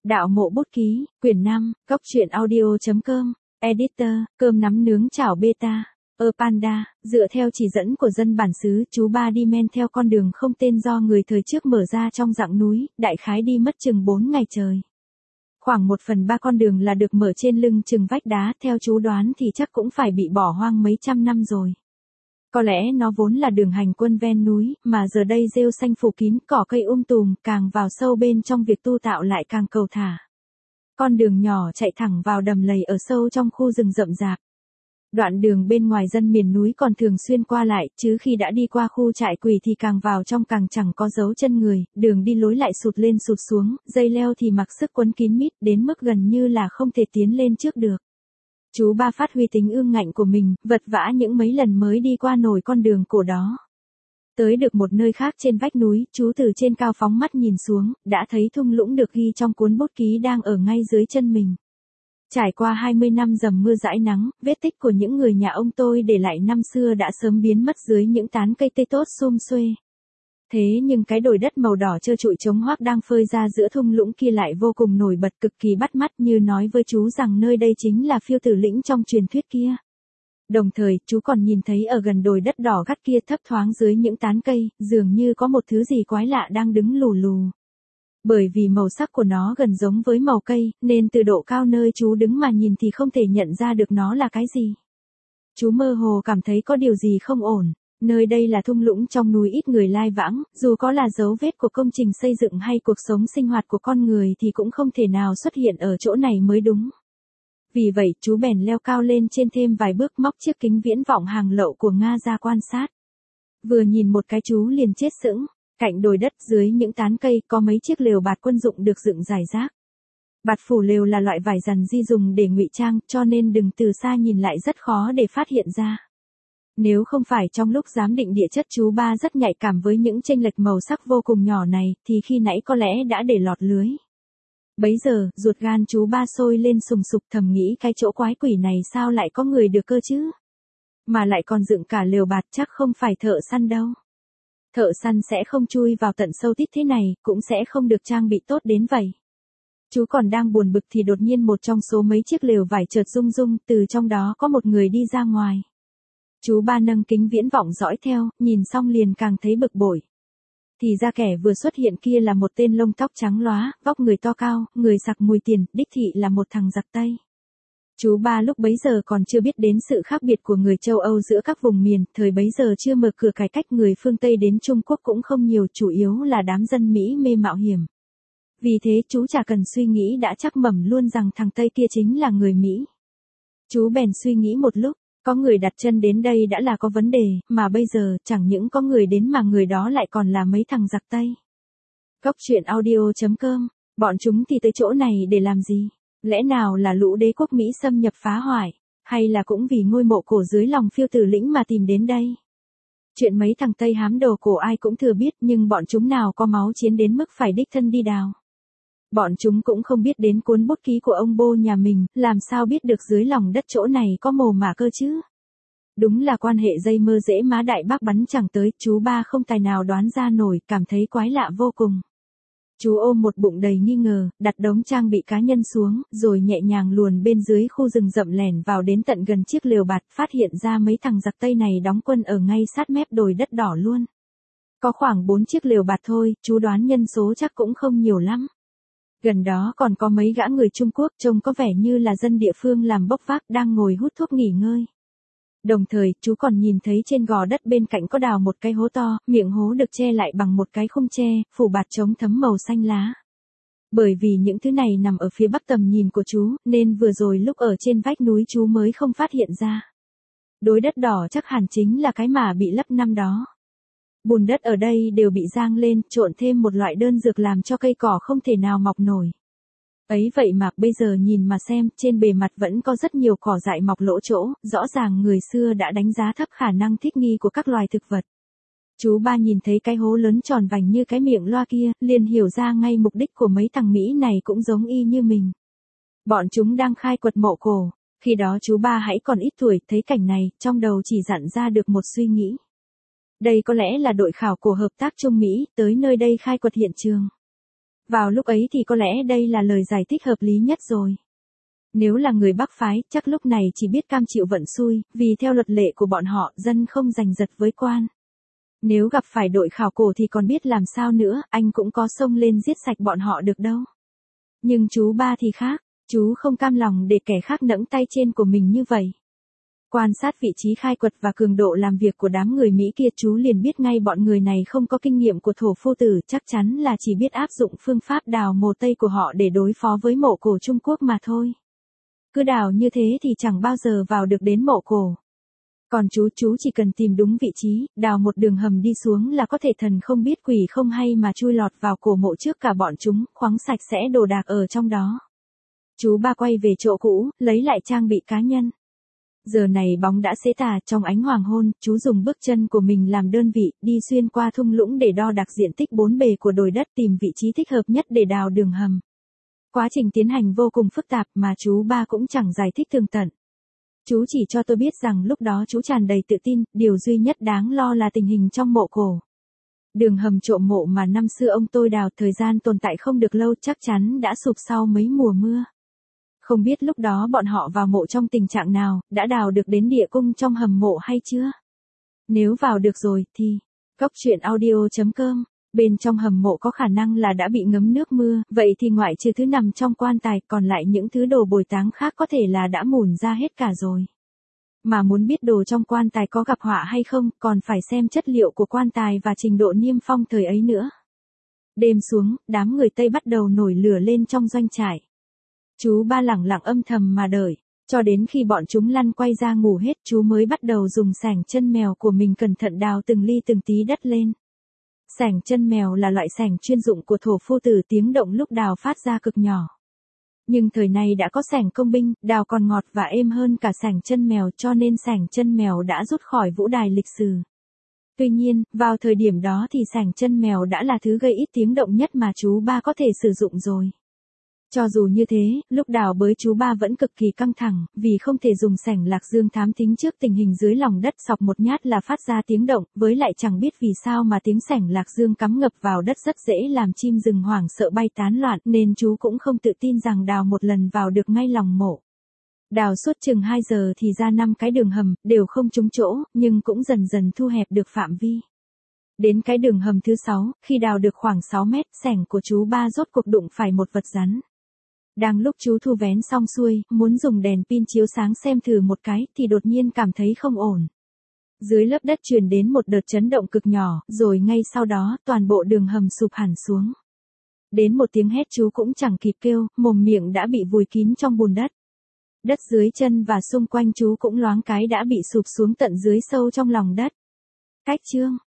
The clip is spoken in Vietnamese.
Đạo mộ bút ký, quyển 5, góc truyện audio.com, editor, cơm nắm nướng chảo beta, Panda, dựa theo chỉ dẫn của dân bản xứ, chú ba đi men theo con đường không tên do người thời trước mở ra trong rặng núi, đại khái đi mất chừng 4 ngày trời. Khoảng 1/3 con đường là được mở trên lưng chừng vách đá, theo chú đoán thì chắc cũng phải bị bỏ hoang mấy trăm năm rồi. Có lẽ nó vốn là đường hành quân ven núi, mà giờ đây rêu xanh phủ kín, cỏ cây tùm, càng vào sâu bên trong việc tu tạo lại càng cầu thả. Con đường nhỏ chạy thẳng vào đầm lầy ở sâu trong khu rừng rậm rạp. Đoạn đường bên ngoài dân miền núi còn thường xuyên qua lại, chứ khi đã đi qua khu trại quỷ thì càng vào trong càng chẳng có dấu chân người, đường đi lối lại sụt lên sụt xuống, dây leo thì mặc sức quấn kín mít đến mức gần như là không thể tiến lên trước được. Chú ba phát huy tính ương ngạnh của mình, vật vã những mấy lần mới đi qua nổi con đường cổ đó. Tới được một nơi khác trên vách núi, chú từ trên cao phóng mắt nhìn xuống, đã thấy thung lũng được ghi trong cuốn bút ký đang ở ngay dưới chân mình. Trải qua 20 năm dầm mưa dãi nắng, vết tích của những người nhà ông tôi để lại năm xưa đã sớm biến mất dưới những tán cây tây tốt sum xuê. Thế nhưng cái đồi đất màu đỏ trơ trụi trống hoác đang phơi ra giữa thung lũng kia lại vô cùng nổi bật, cực kỳ bắt mắt, như nói với chú rằng nơi đây chính là Phiêu Tử Lĩnh trong truyền thuyết kia. Đồng thời, chú còn nhìn thấy ở gần đồi đất đỏ gắt kia thấp thoáng dưới những tán cây, dường như có một thứ gì quái lạ đang đứng lù lù. Bởi vì màu sắc của nó gần giống với màu cây, nên từ độ cao nơi chú đứng mà nhìn thì không thể nhận ra được nó là cái gì. Chú mơ hồ cảm thấy có điều gì không ổn. Nơi đây là thung lũng trong núi, ít người lai vãng, dù có là dấu vết của công trình xây dựng hay cuộc sống sinh hoạt của con người thì cũng không thể nào xuất hiện ở chỗ này mới đúng. Vì vậy, chú bèn leo cao lên trên thêm vài bước, móc chiếc kính viễn vọng hàng lậu của Nga ra quan sát. Vừa nhìn một cái chú liền chết sững. Cạnh đồi đất dưới những tán cây có mấy chiếc lều bạt quân dụng được dựng rải rác. Bạt phủ lều là loại vải dằn di dùng để ngụy trang, cho nên đừng từ xa nhìn lại rất khó để phát hiện ra. Nếu không phải trong lúc giám định địa chất chú ba rất nhạy cảm với những chênh lệch màu sắc vô cùng nhỏ này, thì khi nãy có lẽ đã để lọt lưới. Bấy giờ, ruột gan chú ba sôi lên sùng sục, thầm nghĩ cái chỗ quái quỷ này sao lại có người được cơ chứ? Mà lại còn dựng cả lều bạt, chắc không phải thợ săn đâu. Thợ săn sẽ không chui vào tận sâu tít thế này, cũng sẽ không được trang bị tốt đến vậy. Chú còn đang buồn bực thì đột nhiên một trong số mấy chiếc lều vải chợt rung rung, từ trong đó có một người đi ra ngoài. Chú ba nâng kính viễn vọng dõi theo, nhìn xong liền càng thấy bực bội. Thì ra kẻ vừa xuất hiện kia là một tên lông tóc trắng lóa, vóc người to cao, người sặc mùi tiền, đích thị là một thằng giặc Tây. Chú ba lúc bấy giờ còn chưa biết đến sự khác biệt của người châu Âu giữa các vùng miền, thời bấy giờ chưa mở cửa cải cách, người phương Tây đến Trung Quốc cũng không nhiều, chủ yếu là đám dân Mỹ mê mạo hiểm. Vì thế chú chả cần suy nghĩ đã chắc mẩm luôn rằng thằng Tây kia chính là người Mỹ. Chú bèn suy nghĩ một lúc, có người đặt chân đến đây đã là có vấn đề, mà bây giờ chẳng những có người đến mà người đó lại còn là mấy thằng giặc Tây. Góc truyện audio.com, bọn chúng thì tới chỗ này để làm gì? Lẽ nào là lũ đế quốc Mỹ xâm nhập phá hoại, hay là cũng vì ngôi mộ cổ dưới lòng Phiêu Tử Lĩnh mà tìm đến đây? Chuyện mấy thằng Tây hám đồ cổ ai cũng thừa biết, nhưng bọn chúng nào có máu chiến đến mức phải đích thân đi đào. Bọn chúng cũng không biết đến cuốn bút ký của ông Bô nhà mình, làm sao biết được dưới lòng đất chỗ này có mồ mả cơ chứ? Đúng là quan hệ dây mơ dễ má đại bác bắn chẳng tới, chú ba không tài nào đoán ra nổi, cảm thấy quái lạ vô cùng. Chú ôm một bụng đầy nghi ngờ, đặt đống trang bị cá nhân xuống, rồi nhẹ nhàng luồn bên dưới khu rừng rậm lẻn vào đến tận gần chiếc lều bạt, phát hiện ra mấy thằng giặc Tây này đóng quân ở ngay sát mép đồi đất đỏ luôn. Có khoảng 4 chiếc lều bạt thôi, chú đoán nhân số chắc cũng không nhiều lắm. Gần đó còn có mấy gã người Trung Quốc trông có vẻ như là dân địa phương làm bốc vác đang ngồi hút thuốc nghỉ ngơi. Đồng thời, chú còn nhìn thấy trên gò đất bên cạnh có đào một cái hố to, miệng hố được che lại bằng một cái khung tre, phủ bạt chống thấm màu xanh lá. Bởi vì những thứ này nằm ở phía bắc tầm nhìn của chú, nên vừa rồi lúc ở trên vách núi chú mới không phát hiện ra. Đồi đất đỏ chắc hẳn chính là cái mà bị lấp năm đó. Bùn đất ở đây đều bị rang lên, trộn thêm một loại đơn dược làm cho cây cỏ không thể nào mọc nổi. Ấy vậy mà bây giờ nhìn mà xem, trên bề mặt vẫn có rất nhiều cỏ dại mọc lỗ chỗ, rõ ràng người xưa đã đánh giá thấp khả năng thích nghi của các loài thực vật. Chú ba nhìn thấy cái hố lớn tròn vành như cái miệng loa kia, liền hiểu ra ngay mục đích của mấy thằng Mỹ này cũng giống y như mình. Bọn chúng đang khai quật mộ cổ. Khi đó chú ba hãy còn ít tuổi, thấy cảnh này, trong đầu chỉ dặn ra được một suy nghĩ. Đây có lẽ là đội khảo cổ hợp tác Trung Mỹ, tới nơi đây khai quật hiện trường. Vào lúc ấy thì có lẽ đây là lời giải thích hợp lý nhất rồi. Nếu là người Bắc phái, chắc lúc này chỉ biết cam chịu vận xui, vì theo luật lệ của bọn họ, dân không giành giật với quan. Nếu gặp phải đội khảo cổ thì còn biết làm sao nữa, anh cũng có xông lên giết sạch bọn họ được đâu. Nhưng chú ba thì khác, chú không cam lòng để kẻ khác nẫng tay trên của mình như vậy. Quan sát vị trí khai quật và cường độ làm việc của đám người Mỹ kia, chú liền biết ngay bọn người này không có kinh nghiệm của thổ phu tử, chắc chắn là chỉ biết áp dụng phương pháp đào mộ Tây của họ để đối phó với mộ cổ Trung Quốc mà thôi. Cứ đào như thế thì chẳng bao giờ vào được đến mộ cổ. Còn chú chỉ cần tìm đúng vị trí, đào một đường hầm đi xuống là có thể thần không biết quỷ không hay mà chui lọt vào cổ mộ trước cả bọn chúng, khoáng sạch sẽ đồ đạc ở trong đó. Chú ba quay về chỗ cũ, lấy lại trang bị cá nhân. Giờ này bóng đã xế tà, trong ánh hoàng hôn, chú dùng bước chân của mình làm đơn vị, đi xuyên qua thung lũng để đo đạc diện tích bốn bề của đồi đất, tìm vị trí thích hợp nhất để đào đường hầm. Quá trình tiến hành vô cùng phức tạp mà chú ba cũng chẳng giải thích tường tận. Chú chỉ cho tôi biết rằng lúc đó chú tràn đầy tự tin, điều duy nhất đáng lo là tình hình trong mộ cổ. Đường hầm trộm mộ mà năm xưa ông tôi đào, thời gian tồn tại không được lâu, chắc chắn đã sụp sau mấy mùa mưa. Không biết lúc đó bọn họ vào mộ trong tình trạng nào, đã đào được đến địa cung trong hầm mộ hay chưa? Nếu vào được rồi thì, coctruyện.audio.com, bên trong hầm mộ có khả năng là đã bị ngấm nước mưa, vậy thì ngoại trừ thứ nằm trong quan tài, còn lại những thứ đồ bồi táng khác có thể là đã mủn ra hết cả rồi. Mà muốn biết đồ trong quan tài có gặp họa hay không, còn phải xem chất liệu của quan tài và trình độ niêm phong thời ấy nữa. Đêm xuống, đám người Tây bắt đầu nổi lửa lên trong doanh trại. Chú ba lẳng lặng âm thầm mà đợi, cho đến khi bọn chúng lăn quay ra ngủ hết, chú mới bắt đầu dùng xẻng chân mèo của mình cẩn thận đào từng ly từng tí đất lên. Xẻng chân mèo là loại xẻng chuyên dụng của thổ phu tử, tiếng động lúc đào phát ra cực nhỏ. Nhưng thời này đã có xẻng công binh, đào còn ngọt và êm hơn cả xẻng chân mèo, cho nên xẻng chân mèo đã rút khỏi vũ đài lịch sử. Tuy nhiên, vào thời điểm đó thì xẻng chân mèo đã là thứ gây ít tiếng động nhất mà chú ba có thể sử dụng rồi. Cho dù như thế, lúc đào bới chú ba vẫn cực kỳ căng thẳng, vì không thể dùng xẻng lạc dương thám thính trước tình hình dưới lòng đất, sọc một nhát là phát ra tiếng động, với lại chẳng biết vì sao mà tiếng xẻng lạc dương cắm ngập vào đất rất dễ làm chim rừng hoảng sợ bay tán loạn, nên chú cũng không tự tin rằng đào một lần vào được ngay lòng mộ. Đào suốt chừng 2 giờ thì ra 5 cái đường hầm, đều không trúng chỗ, nhưng cũng dần dần thu hẹp được phạm vi. Đến cái đường hầm thứ 6, khi đào được khoảng 6 mét, xẻng của chú ba rốt cuộc đụng phải một vật rắn. Đang lúc chú thu vén xong xuôi, muốn dùng đèn pin chiếu sáng xem thử một cái, thì đột nhiên cảm thấy không ổn. Dưới lớp đất truyền đến một đợt chấn động cực nhỏ, rồi ngay sau đó, toàn bộ đường hầm sụp hẳn xuống. Đến một tiếng hét chú cũng chẳng kịp kêu, mồm miệng đã bị vùi kín trong bùn đất. Đất dưới chân và xung quanh chú cũng loáng cái đã bị sụp xuống tận dưới sâu trong lòng đất. Cách chương